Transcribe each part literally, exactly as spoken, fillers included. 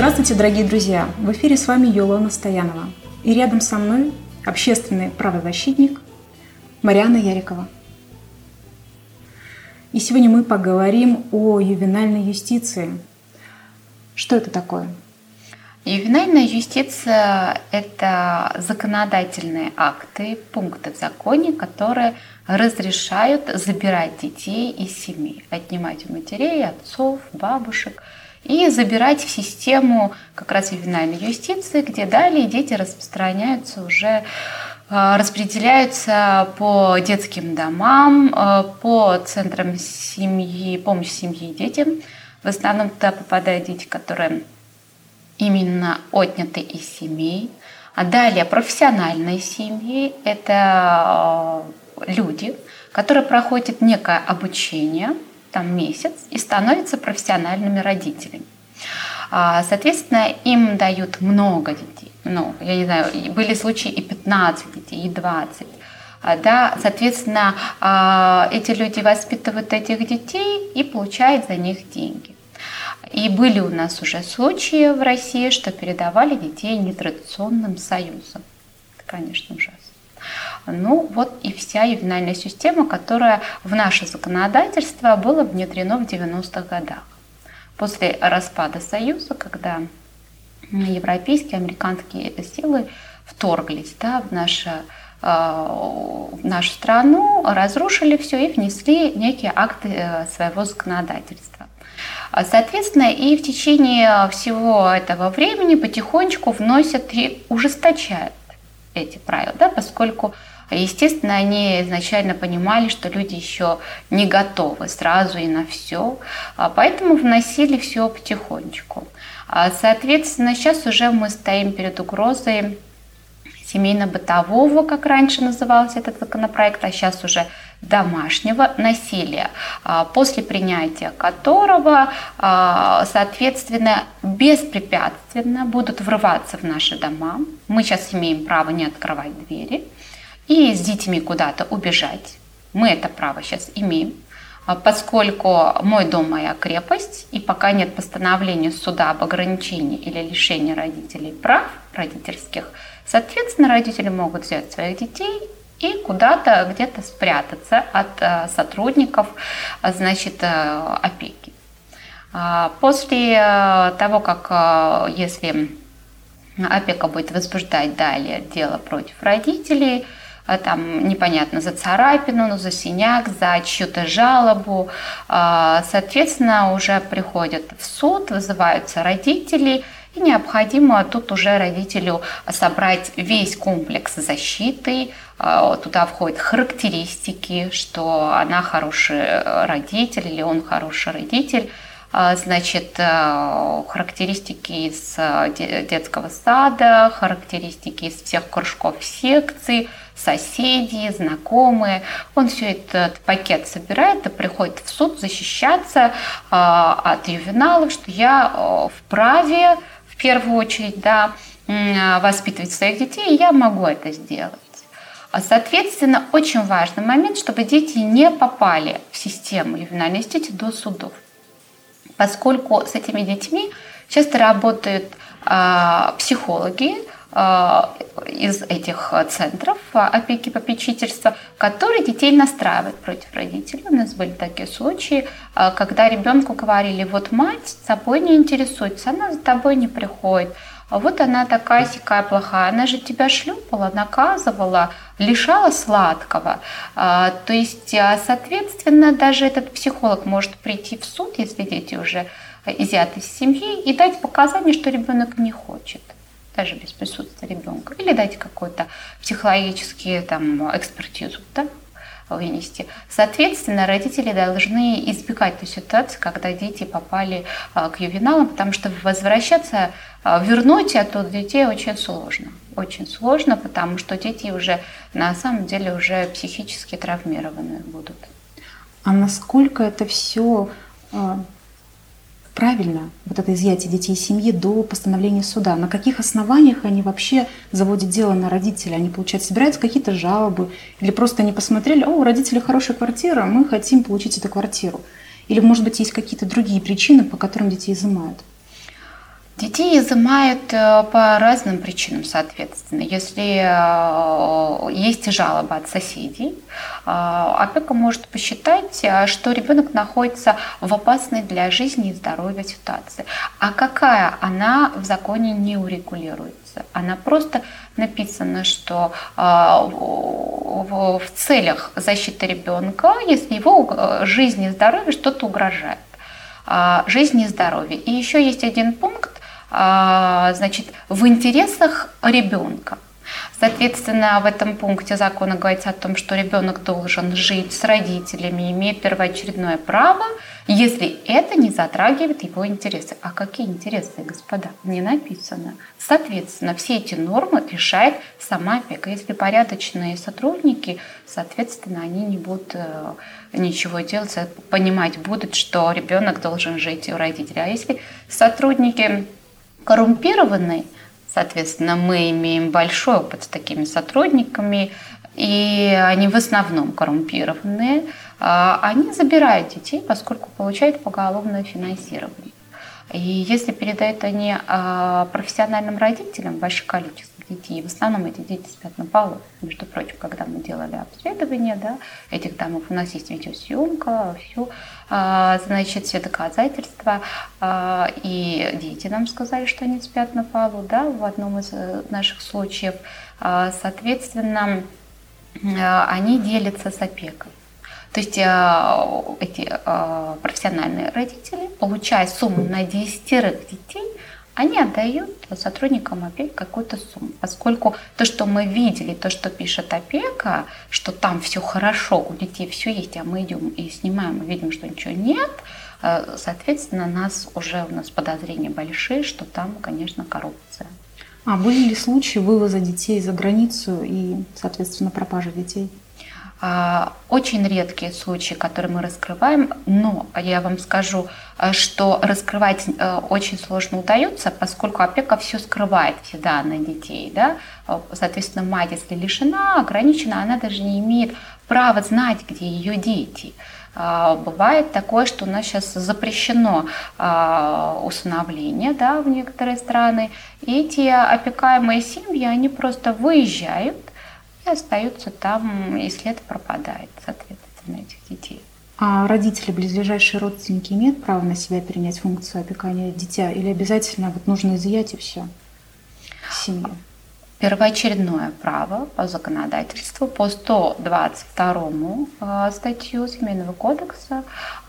Здравствуйте, дорогие друзья! В эфире с вами Юлиана Стоянова. И рядом со мной общественный правозащитник Марианна Ярикова. И сегодня мы поговорим о ювенальной юстиции. Что это такое? Ювенальная юстиция – это законодательные акты, пункты в законе, которые разрешают забирать детей из семей, отнимать у матерей, отцов, бабушек и забирать в систему как раз ювенальной юстиции, где далее дети распространяются уже, распределяются по детским домам, по центрам семьи, помощи семье и детям. В основном туда попадают дети, которые именно отняты из семей. А далее профессиональные семьи – это люди, которые проходят некое обучение, там месяц, и становятся профессиональными родителями. Соответственно, им дают много детей. Ну, я не знаю, были случаи и пятнадцать детей, и двадцать. Да, соответственно, эти люди воспитывают этих детей и получают за них деньги. И были у нас уже случаи в России, что передавали детей нетрадиционным союзам. Это, конечно, ужасно. Ну, вот и вся ювенальная система, которая в наше законодательство было внедрено в девяностых годах. После распада Союза, когда европейские, американские силы вторглись, да, в, наше, э, в нашу страну, разрушили все и внесли некие акты своего законодательства. Соответственно, и в течение всего этого времени потихонечку вносят и ужесточают эти правила, да, поскольку, естественно, они изначально понимали, что люди еще не готовы сразу и на все, поэтому вносили все потихонечку. Соответственно, сейчас уже мы стоим перед угрозой семейно-бытового, как раньше назывался этот законопроект, а сейчас уже домашнего насилия, после принятия которого, соответственно, беспрепятственно будут врываться в наши дома. Мы сейчас имеем право не открывать двери и с детьми куда-то убежать. Мы это право сейчас имеем, поскольку мой дом – моя крепость, и пока нет постановления суда об ограничении или лишении родителей прав родительских, соответственно, родители могут взять своих детей и куда-то где-то спрятаться от сотрудников, значит, опеки. После того, как если опека будет возбуждать далее дело против родителей, там непонятно за царапину, за синяк, за чью-то жалобу, соответственно, уже приходят в суд, вызываются родители, и необходимо тут уже родителю собрать весь комплекс защиты. Туда входят характеристики, что она хороший родитель или он хороший родитель. Значит, характеристики из детского сада, характеристики из всех кружков, секций, соседи, знакомые. Он все этот пакет собирает и приходит в суд защищаться от ювеналов, что я вправе, в первую очередь, да, воспитывать своих детей, и я могу это сделать. Соответственно, очень важный момент, чтобы дети не попали в систему ювенальной юстиции до судов, поскольку с этими детьми часто работают э, психологи э, из этих центров опеки и попечительства, которые детей настраивают против родителей. У нас были такие случаи, э, когда ребенку говорили: вот мать тобой не интересуется, она за тобой не приходит. А вот она такая сякая плохая, она же тебя шлепала, наказывала, лишала сладкого. А, то есть, соответственно, даже этот психолог может прийти в суд, если дети уже изъяты из семьи, и дать показания, что ребенок не хочет, даже без присутствия ребенка, или дать какую-то психологическую там экспертизу, да, вынести. Соответственно, родители должны избегать той ситуации, когда дети попали к ювеналам, потому что возвращаться, вернуть оттуда детей очень сложно. Очень сложно, потому что дети уже на самом деле уже психически травмированные будут. А насколько это все правильно, вот это изъятие детей из семьи до постановления суда? На каких основаниях они вообще заводят дело на родителей? Они, получается, собираются какие-то жалобы? Или просто они посмотрели: о, у родителей хорошая квартира, мы хотим получить эту квартиру? Или, может быть, есть какие-то другие причины, по которым детей изымают? Детей изымают по разным причинам, соответственно. Если есть жалоба от соседей, опека может посчитать, что ребенок находится в опасной для жизни и здоровья ситуации. А какая она в законе не урегулируется. Она просто написано, что в целях защиты ребенка, если его жизни и здоровью что-то угрожает. Жизни и здоровья. И еще есть один пункт, значит, в интересах ребенка. Соответственно, в этом пункте закона говорится о том, что ребенок должен жить с родителями, имеет первоочередное право, если это не затрагивает его интересы. А какие интересы, господа? Не написано. Соответственно, все эти нормы решает сама опека. Если порядочные сотрудники, соответственно, они не будут ничего делать, понимать будут, что ребенок должен жить у родителей. А если сотрудники коррумпированные, соответственно, мы имеем большой опыт с такими сотрудниками, и они в основном коррумпированные, они забирают детей, поскольку получают поголовное финансирование. И если передают они профессиональным родителям большое количество детей, в основном эти дети спят на полу. Между прочим, когда мы делали обследование, да, этих домов, у нас есть видеосъемка, все, значит, все доказательства, и дети нам сказали, что они спят на полу, да, в одном из наших случаев. Соответственно, они делятся с опекой. То есть эти профессиональные родители, получая сумму на десятерых детей, они отдают сотрудникам опеки какую-то сумму. Поскольку то, что мы видели, то, что пишет опека, что там все хорошо, у детей все есть, а мы идем и снимаем, и видим, что ничего нет, соответственно, нас уже у нас подозрения большие, что там, конечно, коррупция. А были ли случаи вывоза детей за границу и, соответственно, пропажи детей? Очень редкие случаи, которые мы раскрываем, но я вам скажу, что раскрывать очень сложно удается, поскольку опека все скрывает, все данные детей. Да? Соответственно, мать, если лишена, ограничена, она даже не имеет права знать, где ее дети. Бывает такое, что у нас сейчас запрещено усыновление, да, в некоторые страны. И эти опекаемые семьи, они просто выезжают и остаются там, и след пропадает, соответственно, этих детей. А родители, близлежащие родственники имеют право на себя перенять функцию опекания дитя или обязательно вот нужно изъять и все семью? Первоочередное право по законодательству по сто двадцать второму статью Семейного кодекса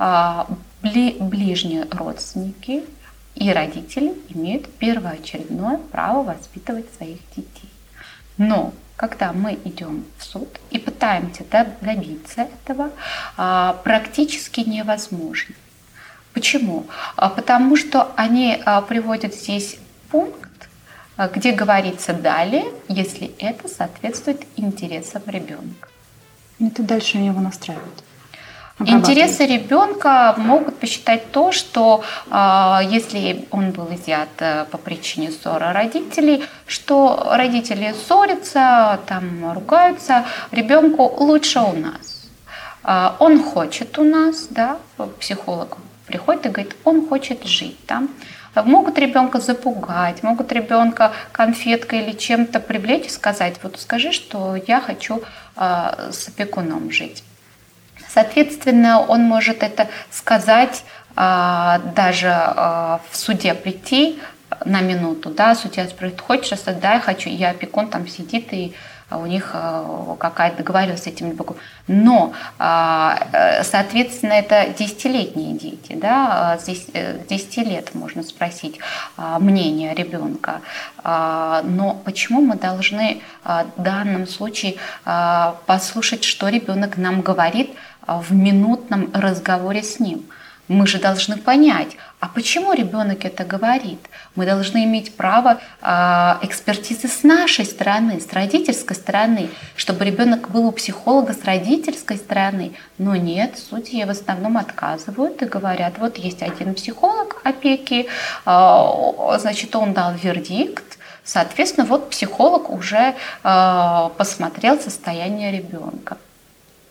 ближние родственники и родители имеют первоочередное право воспитывать своих детей. Но когда мы идем в суд и пытаемся добиться этого, практически невозможно. Почему? Потому что они приводят здесь пункт, где говорится далее, если это соответствует интересам ребенка. Это дальше его настраивает. Интересы ребенка могут посчитать то, что э, если он был изъят э, по причине ссоры родителей, что родители ссорятся, там ругаются, ребенку лучше у нас. Э, он хочет у нас, да, психолог приходит и говорит, он хочет жить там. Могут ребенка запугать, могут ребенка конфеткой или чем-то привлечь и сказать, вот скажи, что я хочу э, с опекуном жить. Соответственно, он может это сказать, даже в суде прийти на минуту, да, судья спрашивает, хочешь остаться, да, я хочу, и опекун там сидит, и у них какая-то договоренность с этим ребенком. Но, соответственно, это десятилетние дети, да, здесь десять лет можно спросить мнение ребенка. Но почему мы должны в данном случае послушать, что ребенок нам говорит в минутном разговоре с ним? Мы же должны понять, а почему ребенок это говорит? Мы должны иметь право э, экспертизы с нашей стороны, с родительской стороны, чтобы ребенок был у психолога с родительской стороны. Но нет, судьи в основном отказывают и говорят, вот есть один психолог опеки, э, значит, он дал вердикт, соответственно, вот психолог уже э, посмотрел состояние ребенка.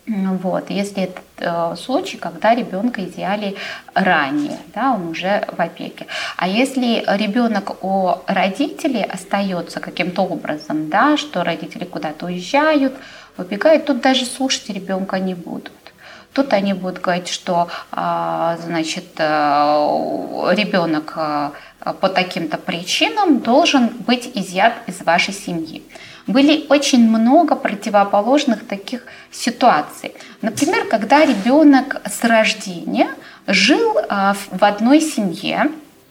Вот, если это э, случай, когда ребенка изъяли ранее, да, он уже в опеке. А если ребенок у родителей остается каким-то образом, да, что родители куда-то уезжают, убегают, тут даже слушать ребенка не будут. Тут они будут говорить, что э, значит, э, ребенок э, по таким-то причинам должен быть изъят из вашей семьи. Были очень много противоположных таких ситуаций. Например, когда ребенок с рождения жил в одной семье,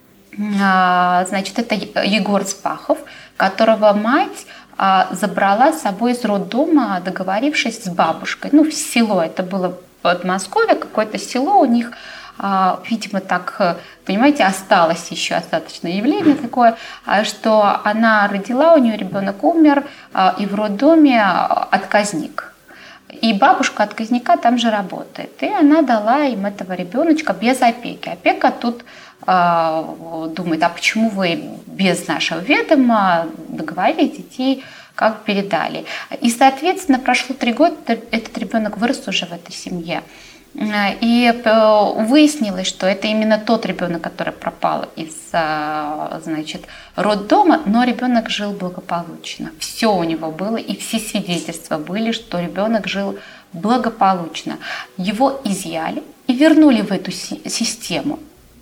значит, это Егор Спахов, которого мать забрала с собой из роддома, договорившись с бабушкой. Ну, в село, это было Подмосковье, какое-то село у них. Видимо, так, понимаете, осталось еще остаточное явление такое, что она родила, у нее ребенок умер, и в роддоме отказник. И бабушка отказника там же работает. И она дала им этого ребеночка без опеки. Опека тут думает, а почему вы без нашего ведома договорились, детей как передали. И, соответственно, прошло три года, этот ребенок вырос уже в этой семье. И выяснилось, что это именно тот ребенок, который пропал из, значит, роддома, но ребенок жил благополучно. Все у него было, и все свидетельства были, что ребенок жил благополучно. Его изъяли и вернули в эту систему.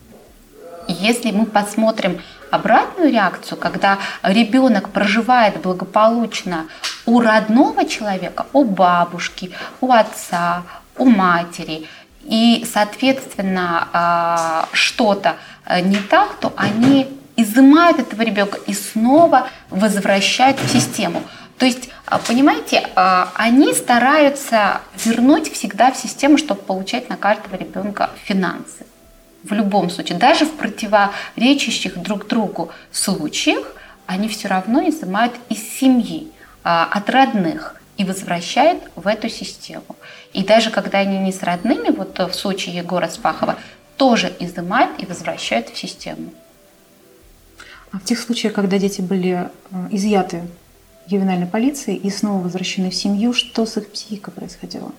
Если мы посмотрим обратную реакцию, когда ребенок проживает благополучно у родного человека, у бабушки, у отца, у матери, и, соответственно, что-то не так, то они изымают этого ребенка и снова возвращают в систему. То есть, понимаете, они стараются вернуть всегда в систему, чтобы получать на каждого ребенка финансы. В любом случае, даже в противоречащих друг другу случаях, они все равно изымают из семьи, от родных, и возвращают в эту систему. И даже когда они не с родными, вот в случае Егора Спахова, тоже изымают и возвращают в систему. А в тех случаях, когда дети были изъяты ювенальной полицией и снова возвращены в семью, что с их психикой происходило?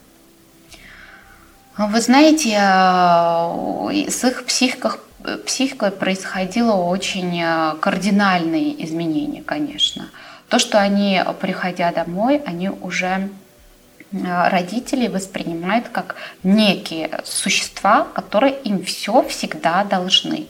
Вы знаете, с их психикой, психикой происходило очень кардинальные изменения, конечно. То, что они, приходя домой, они уже родители воспринимают как некие существа, которые им все всегда должны.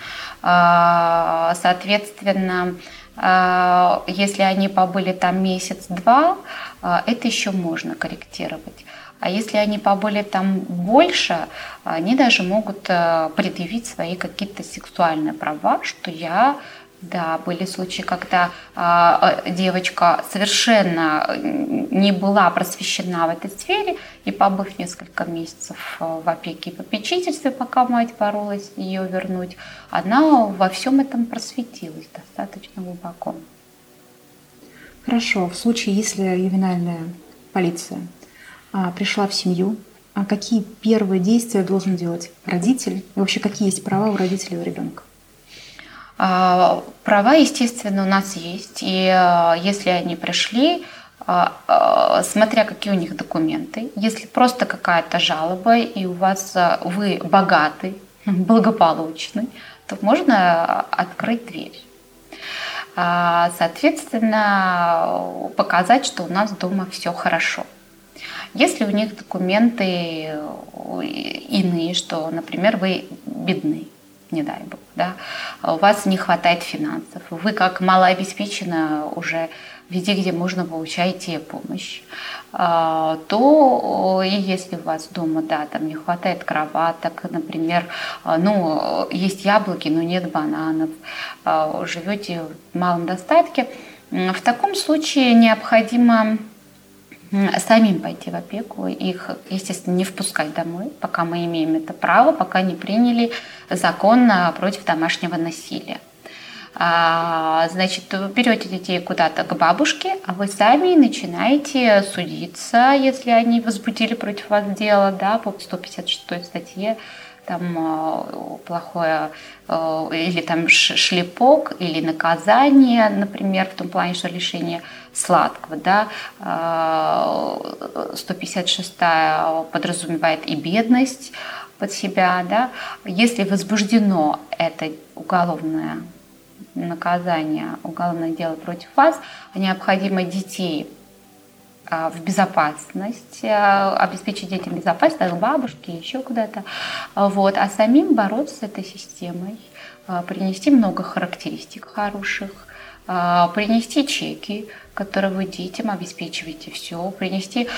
Соответственно, если они побыли там месяц-два, это еще можно корректировать. А если они побыли там больше, они даже могут предъявить свои какие-то сексуальные права, что я... Да, были случаи, когда э, девочка совершенно не была просвещена в этой сфере, и побыв несколько месяцев в опеке и попечительстве, пока мать боролась ее вернуть, она во всем этом просветилась достаточно глубоко. Хорошо. В случае, если ювенальная полиция а, пришла в семью, а какие первые действия должен делать родитель? И вообще, какие есть права у родителей и у ребенка? Права, естественно, у нас есть, и если они пришли, смотря какие у них документы, если просто какая-то жалоба, и у вас вы богатый, благополучный, то можно открыть дверь. Соответственно, показать, что у нас дома все хорошо. Если у них документы иные, что, например, вы бедны, не дай бог, да, у вас не хватает финансов, вы как малообеспеченная уже везде, где можно, получаете помощь, то и если у вас дома, да, там не хватает кроваток, например, ну, есть яблоки, но нет бананов, живете в малом достатке, в таком случае необходимо самим пойти в опеку, их, естественно, не впускать домой, пока мы имеем это право, пока не приняли закон против домашнего насилия. А, значит, вы берете детей куда-то к бабушке, а вы сами начинаете судиться, если они возбудили против вас дело, да, по сто пятьдесят шестой статье, там плохое или там шлепок, или наказание, например, в том плане, что лишение сладкого, да, сто пятьдесят шестая подразумевает и бедность под себя, да. Если возбуждено это уголовное наказание, уголовное дело против вас, необходимо детей в безопасность, обеспечить детям безопасность, к бабушке, еще куда-то, вот, а самим бороться с этой системой, принести много характеристик хороших, принести чеки, которые вы детям обеспечиваете все, принести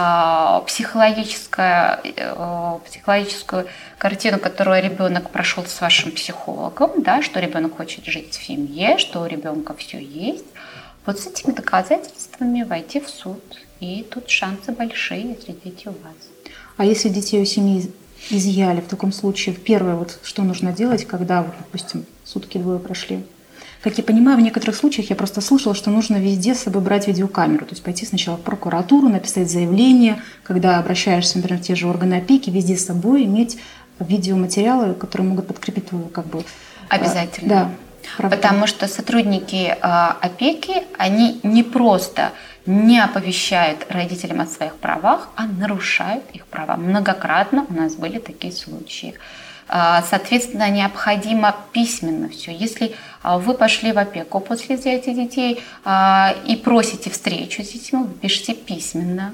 психологическое, психологическую картину, которую ребенок прошел с вашим психологом, да, что ребенок хочет жить в семье, что у ребенка все есть. Вот с этими доказательствами войти в суд. И тут шансы большие, если дети у вас. А если детей у семьи изъяли, в таком случае первое, вот, что нужно делать, когда, вот, допустим, сутки двое прошли? Как я понимаю, в некоторых случаях я просто слышала, что нужно везде с собой брать видеокамеру. То есть пойти сначала в прокуратуру, написать заявление, когда обращаешься, например, в те же органы опеки, везде с собой иметь видеоматериалы, которые могут подкрепить твою, как бы... Обязательно. Да. Правда. Потому что сотрудники опеки, они не просто не оповещают родителям о своих правах, а нарушают их права. Многократно у нас были такие случаи. Соответственно, необходимо письменно все. Если вы пошли в опеку после взятия детей и просите встречу с детьми, вы пишете письменно,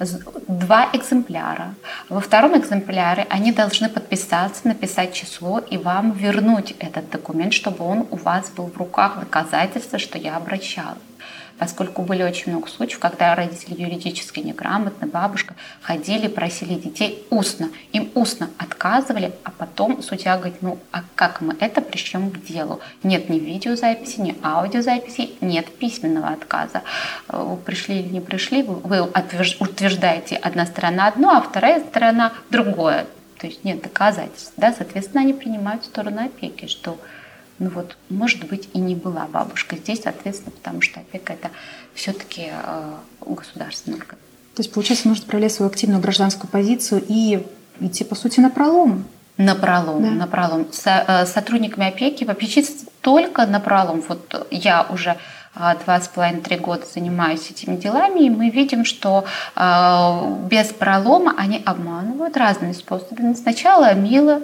два экземпляра. Во втором экземпляре они должны подписаться, написать число и вам вернуть этот документ, чтобы он у вас был в руках, доказательство, что я обращалась. Поскольку были очень много случаев, когда родители юридически неграмотны, бабушка, ходили, просили детей устно. Им устно отказывали, а потом судья говорит, ну а как мы это пришлем к делу? Нет ни видеозаписи, ни аудиозаписи, нет письменного отказа. Вы пришли или не пришли, вы утверждаете одна сторона одно, а вторая сторона другое. То есть нет доказательств. Да? Соответственно, они принимают сторону опеки, что ну вот, может быть, и не была бабушка здесь, соответственно, потому что опека – это все-таки э, государственный орган. То есть, получается, нужно проявлять свою активную гражданскую позицию и идти, по сути, напролом. Напролом, да. напролом. Со, э, сотрудниками опеки попечиться только напролом. Вот я уже э, два с половиной-три года занимаюсь этими делами, и мы видим, что э, без пролома они обманывают разными способами. Сначала мило,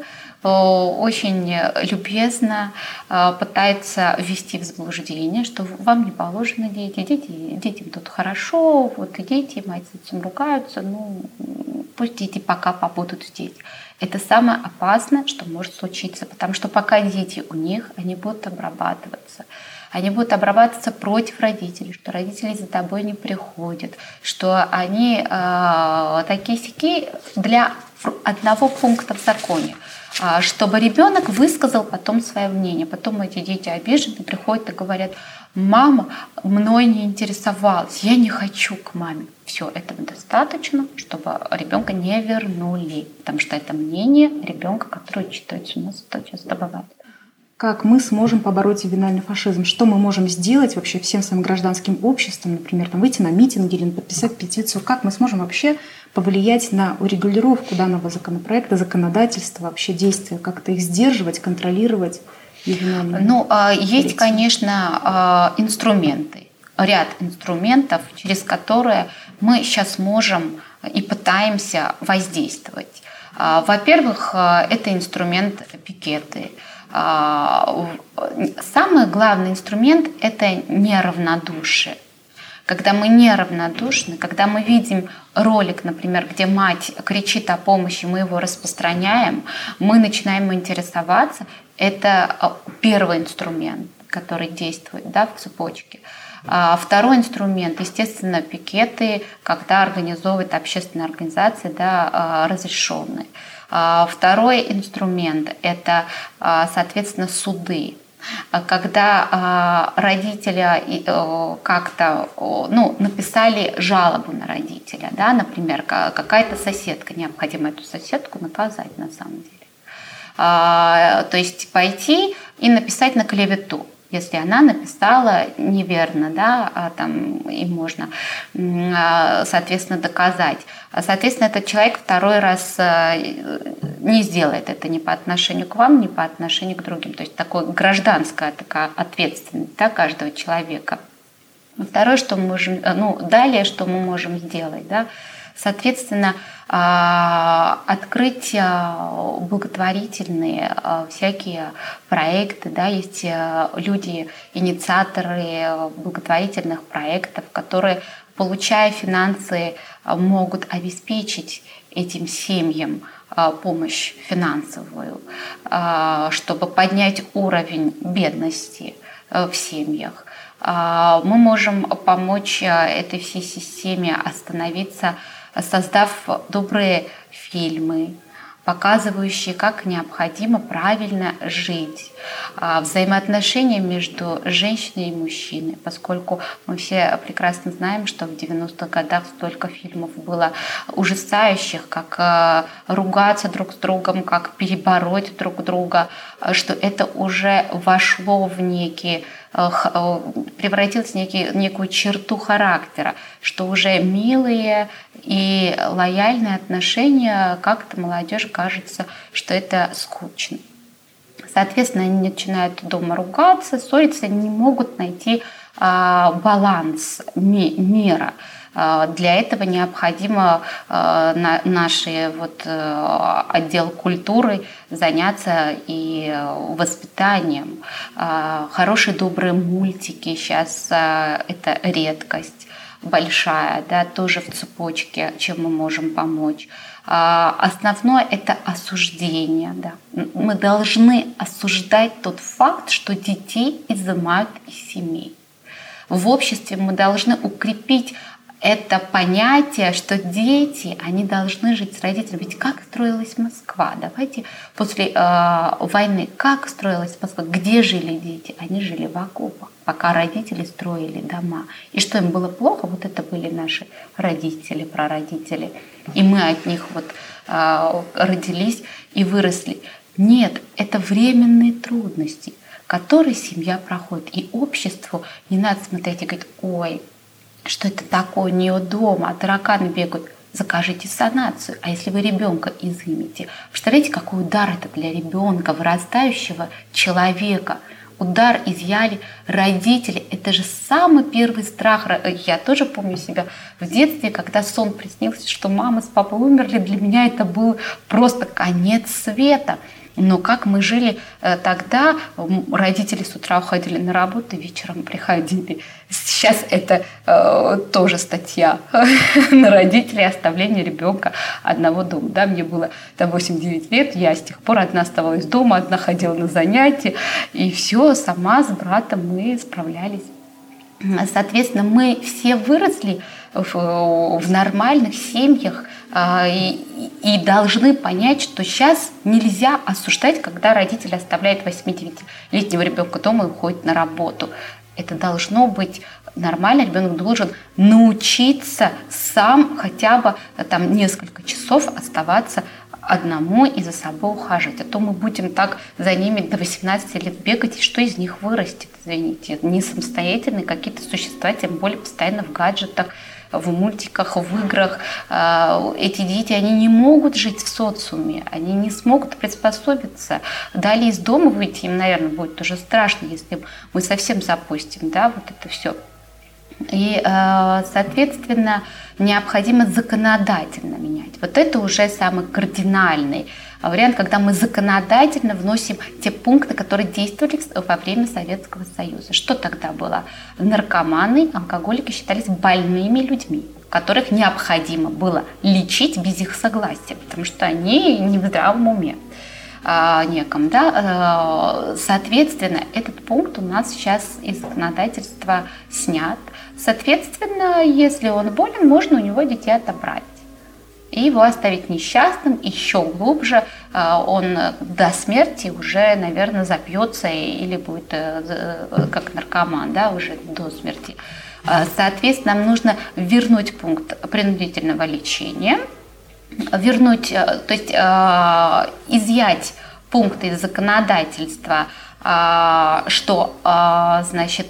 очень любезно пытается ввести в заблуждение, что вам не положено дети, дети, детям тут хорошо, вот и дети, мать с отцом ругаются, ну пусть дети пока побудут здесь. Это самое опасное, что может случиться, потому что пока дети у них, они будут обрабатываться. Они будут обрабатываться против родителей, что родители за тобой не приходят, что они э, такие-сяки для одного пункта в законе, э, чтобы ребенок высказал потом свое мнение. Потом эти дети обижены, приходят и говорят, мама мной не интересовалась, я не хочу к маме. Все, этого достаточно, чтобы ребенка не вернули, потому что это мнение ребенка, которое читается у нас, это часто бывает. Как мы сможем побороть ювенальный фашизм? Что мы можем сделать вообще всем своим гражданским обществом, например, там, выйти на митинги или подписать петицию? Как мы сможем вообще повлиять на урегулировку данного законопроекта, законодательства, вообще действия, как-то их сдерживать, контролировать? Ну, есть, конечно, инструменты, ряд инструментов, через которые мы сейчас можем и пытаемся воздействовать. Во-первых, это инструмент пикеты. Самый главный инструмент – это неравнодушие. Когда мы неравнодушны, когда мы видим ролик, например, где мать кричит о помощи, мы его распространяем, мы начинаем интересоваться, это первый инструмент, который действует, да, в цепочке. Второй инструмент, естественно, пикеты, когда организовывает общественные организации, да, разрешенные. Второй инструмент – это, соответственно, суды. Когда родители как-то, ну, написали жалобу на родителя, да, например, какая-то соседка, необходимо эту соседку наказать на самом деле. То есть пойти и написать на клевету. Если она написала неверно, да, там и можно, соответственно, доказать. Соответственно, этот человек второй раз не сделает это ни по отношению к вам, ни по отношению к другим. То есть такая гражданская такая ответственность, да, каждого человека. Второе, что мы можем, ну, далее, что мы можем сделать, да, соответственно, открыть благотворительные всякие проекты, да, есть люди, инициаторы благотворительных проектов, которые, получая финансы, могут обеспечить этим семьям помощь финансовую, чтобы поднять уровень бедности в семьях. Мы можем помочь этой всей системе остановиться, создав добрые фильмы, показывающие, как необходимо правильно жить, взаимоотношения между женщиной и мужчиной, поскольку мы все прекрасно знаем, что в девяностых годах столько фильмов было ужасающих, как ругаться друг с другом, как перебороть друг друга, что это уже вошло в некий превратилось в некий, некую черту характера, что уже милые и лояльные отношения, как-то молодежи кажется, что это скучно. Соответственно, они начинают дома ругаться, ссориться, не могут найти а, баланс, мера. Для этого необходимо э, наши вот, э, отдел культуры заняться и воспитанием. Э, хорошие добрые мультики сейчас э, это редкость большая, да, тоже в цепочке, чем мы можем помочь. Э, основное это осуждение. Да. Мы должны осуждать тот факт, что детей изымают из семей. В обществе мы должны укрепить это понятие, что дети, они должны жить с родителями. Ведь как строилась Москва? Давайте после э, войны, как строилась Москва? Где жили дети? Они жили в окопах, пока родители строили дома. И что им было плохо? Вот это были наши родители, прародители. И мы от них вот э, родились и выросли. Нет, это временные трудности, которые семья проходит. И обществу не надо смотреть и говорить: ой, что это такое, у нее дома, а тараканы бегают. Закажите санацию. А если вы ребенка изымете? Представляете, какой удар это для ребенка, вырастающего человека. Удар изъяли родители. Это же самый первый страх. Я тоже помню себя в детстве, когда сон приснился, что мама с папой умерли. Для меня это был просто конец света. Но как мы жили тогда, родители с утра уходили на работу, вечером приходили. Сейчас это э, тоже статья на родителей, оставление ребенка одного дома. Да, мне было там восемь-девять лет, я с тех пор одна оставалась дома, одна ходила на занятия, и все, сама с братом мы справлялись. Соответственно, мы все выросли в, в нормальных семьях, И, и должны понять, что сейчас нельзя осуждать, когда родители оставляют восьми-девятилетнего ребенка дома и уходят на работу. Это должно быть нормально. Ребенок должен научиться сам хотя бы там, несколько часов оставаться одному и за собой ухаживать. А то мы будем так за ними до восемнадцати лет бегать, и что из них вырастет, извините. Не самостоятельные какие-то существа, тем более постоянно в гаджетах, в мультиках, в играх. Эти дети, они не могут жить в социуме, они не смогут приспособиться. Далее из дома выйти им, наверное, будет уже страшно, если мы совсем запустим, да, вот это все. И, соответственно, необходимо законодательно менять. Вот это уже самый кардинальный вариант, когда мы законодательно вносим те пункты, которые действовали во время Советского Союза. Что тогда было? Наркоманы, алкоголики считались больными людьми, которых необходимо было лечить без их согласия, потому что они не в здравом уме. Неком, да? Соответственно, этот пункт у нас сейчас из законодательства снят. Соответственно, если он болен, можно у него детей отобрать и его оставить несчастным, еще глубже он до смерти уже, наверное, запьется или будет как наркоман, да, уже до смерти. Соответственно, нам нужно вернуть пункт принудительного лечения, вернуть, то есть изъять пункты из законодательства, что значит,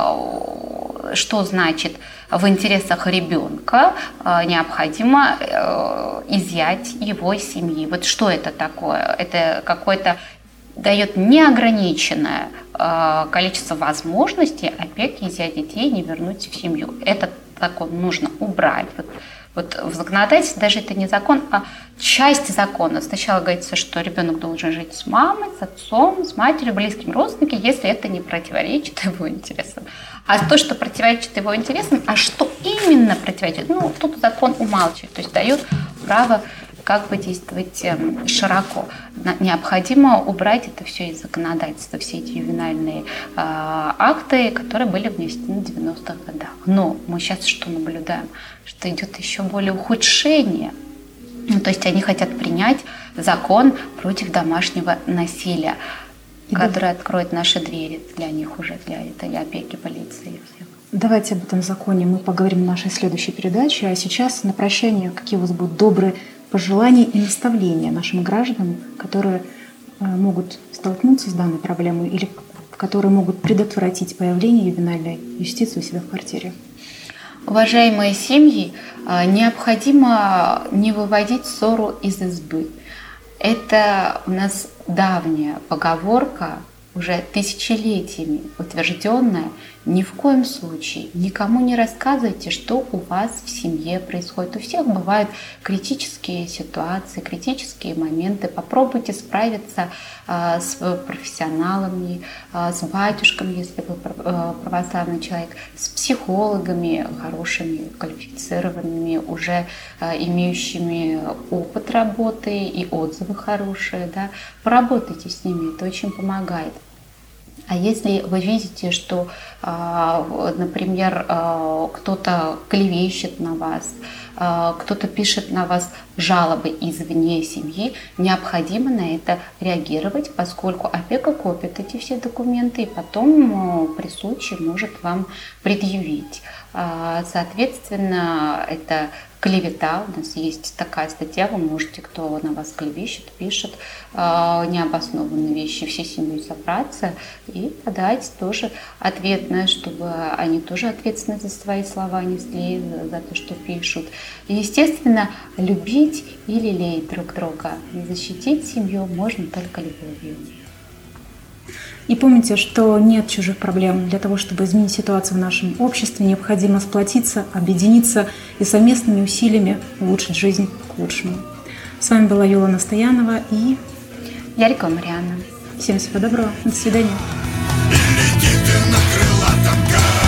что значит в интересах ребенка необходимо изъять его из семьи. Вот что это такое? Это какой-то дает неограниченное э, количество возможностей опеки, если детей не вернуть в семью. Этот закон нужно убрать. Вот, вот в законодательстве даже это не закон, а часть закона. Сначала говорится, что ребенок должен жить с мамой, с отцом, с матерью, близкими родственниками, если это не противоречит его интересам. А то, что противоречит его интересам, а что именно противоречит, ну, тут закон умалчивает, то есть дает право как бы действовать широко. Необходимо убрать это все из законодательства, все эти ювенальные э, акты, которые были внесены в девяностых годах. Но мы сейчас что наблюдаем? Что идет еще более ухудшение. Ну, то есть они хотят принять закон против домашнего насилия, и который да. откроет наши двери для них уже, для этой опеки, полиции и всех. Давайте об этом законе мы поговорим в нашей следующей передаче. А сейчас на прощание, какие у вас будут добрые пожелания и наставления нашим гражданам, которые могут столкнуться с данной проблемой или которые могут предотвратить появление ювенальной юстиции у себя в квартире? Уважаемые семьи, необходимо не выводить ссору из избы. Это у нас давняя поговорка, уже тысячелетиями утвержденная: ни в коем случае никому не рассказывайте, что у вас в семье происходит. У всех бывают критические ситуации, критические моменты. Попробуйте справиться э, с профессионалами, э, с батюшками, если вы э, православный человек, с психологами хорошими, квалифицированными, уже э, имеющими опыт работы и отзывы хорошие. Да? Поработайте с ними, это очень помогает. А если вы видите, что, например, кто-то клевещет на вас, кто-то пишет на вас жалобы извне семьи, необходимо на это реагировать, поскольку опека копит эти все документы и потом при случае может вам предъявить. Соответственно, это клевета. У нас есть такая статья, вы можете, кто на вас клевещет, пишет необоснованные вещи, всей семьей собраться и подать тоже ответное, чтобы они тоже ответственны за свои слова несли, за то, что пишут. И, естественно, любить и лелеять друг друга. И защитить семью можно только любовью. И помните, что нет чужих проблем. Для того, чтобы изменить ситуацию в нашем обществе, необходимо сплотиться, объединиться и совместными усилиями улучшить жизнь к лучшему. С вами была Юла Настоянова и Ярикова Марианна. Всем всего доброго. До свидания. Летит на крылатом